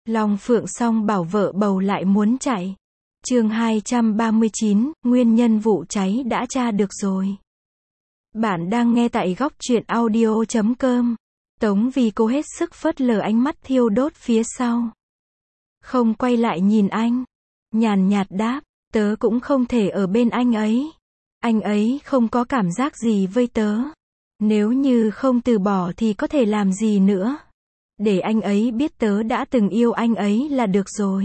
Long Phượng song bảo vợ bầu lại muốn chạy. Chương 239, nguyên nhân vụ cháy đã tra được rồi. Bạn đang nghe tại góc truyện audio.com. Tống Vi cố hết sức phớt lờ ánh mắt thiêu đốt phía sau. Không quay lại nhìn anh. Nhàn nhạt đáp, tớ cũng không thể ở bên anh ấy. Anh ấy không có cảm giác gì với tớ. Nếu như không từ bỏ thì có thể làm gì nữa. Để anh ấy biết tớ đã từng yêu anh ấy là được rồi.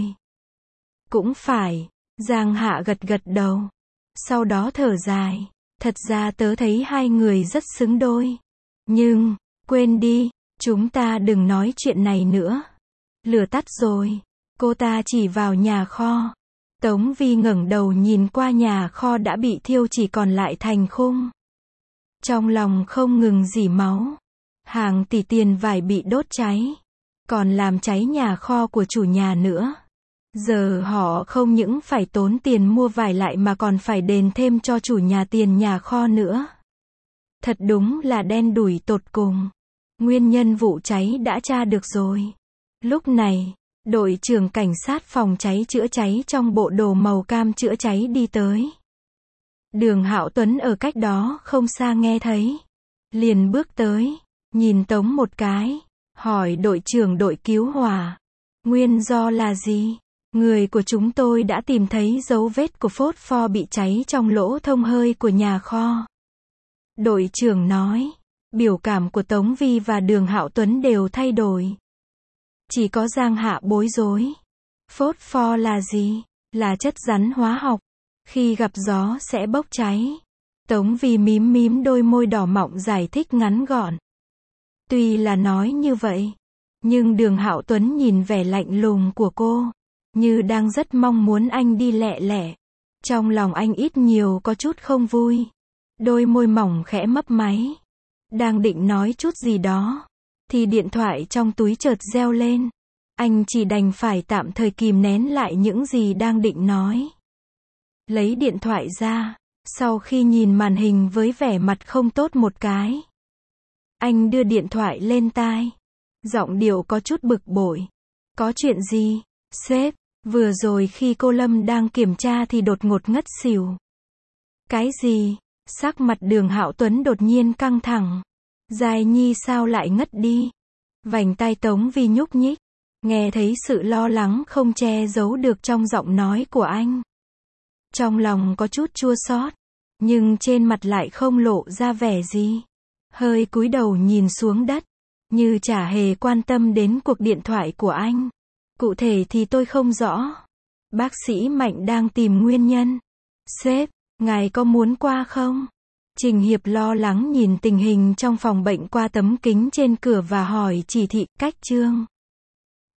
Cũng phải. Giang Hạ gật gật đầu. Sau đó thở dài. Thật ra tớ thấy hai người rất xứng đôi. Nhưng, quên đi, chúng ta đừng nói chuyện này nữa. Lửa tắt rồi. Cô ta chỉ vào nhà kho. Tống Vi ngẩng đầu nhìn qua nhà kho đã bị thiêu chỉ còn lại thành khung. Trong lòng không ngừng rỉ máu. Hàng tỷ tiền vải bị đốt cháy. Còn làm cháy nhà kho của chủ nhà nữa. Giờ họ không những phải tốn tiền mua vải lại mà còn phải đền thêm cho chủ nhà tiền nhà kho nữa. Thật đúng là đen đủi tột cùng. Nguyên nhân vụ cháy đã tra được rồi. Lúc này, đội trưởng cảnh sát phòng cháy chữa cháy trong bộ đồ màu cam chữa cháy đi tới. Đường Hạo Tuấn ở cách đó không xa nghe thấy. Liền bước tới, nhìn Tống một cái, hỏi đội trưởng đội cứu hỏa. Nguyên do là gì? Người của chúng tôi đã tìm thấy dấu vết của phốt pho bị cháy trong lỗ thông hơi của nhà kho. Đội trưởng nói, biểu cảm của Tống Vi và Đường Hạo Tuấn đều thay đổi. Chỉ có Giang Hạ bối rối. Phốt pho là gì? Là chất rắn hóa học. Khi gặp gió sẽ bốc cháy. Tống Vi mím mím đôi môi đỏ mọng giải thích ngắn gọn. Tuy là nói như vậy, nhưng Đường Hạo Tuấn nhìn vẻ lạnh lùng của cô, như đang rất mong muốn anh đi lẹ lẹ. Trong lòng anh ít nhiều có chút không vui. Đôi môi mỏng khẽ mấp máy. Đang định nói chút gì đó, thì điện thoại trong túi chợt reo lên. Anh chỉ đành phải tạm thời kìm nén lại những gì đang định nói. Lấy điện thoại ra, sau khi nhìn màn hình với vẻ mặt không tốt một cái. Anh đưa điện thoại lên tai. Giọng điệu có chút bực bội. Có chuyện gì, sếp? Vừa rồi khi cô Lâm đang kiểm tra thì đột ngột ngất xỉu. Cái gì? Sắc mặt Đường Hạo Tuấn đột nhiên căng thẳng. Giai Nhi sao lại ngất đi? Vành tai Tống Vi nhúc nhích. Nghe thấy sự lo lắng không che giấu được trong giọng nói của anh. Trong lòng có chút chua xót, nhưng trên mặt lại không lộ ra vẻ gì. Hơi cúi đầu nhìn xuống đất, như chả hề quan tâm đến cuộc điện thoại của anh. Cụ thể thì tôi không rõ. Bác sĩ Mạnh đang tìm nguyên nhân. Sếp, ngài có muốn qua không? Trình Hiệp lo lắng nhìn tình hình trong phòng bệnh qua tấm kính trên cửa và hỏi chỉ thị, cách Trương.